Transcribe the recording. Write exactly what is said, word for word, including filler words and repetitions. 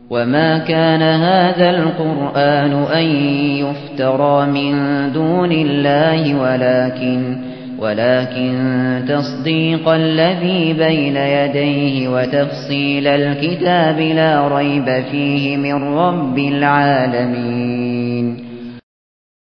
وما كان هذا القرآن أن يفترى من دون الله ولكن ولكن تصديق الذي بين يديه وتفصيل الكتاب لا ريب فيه من رب العالمين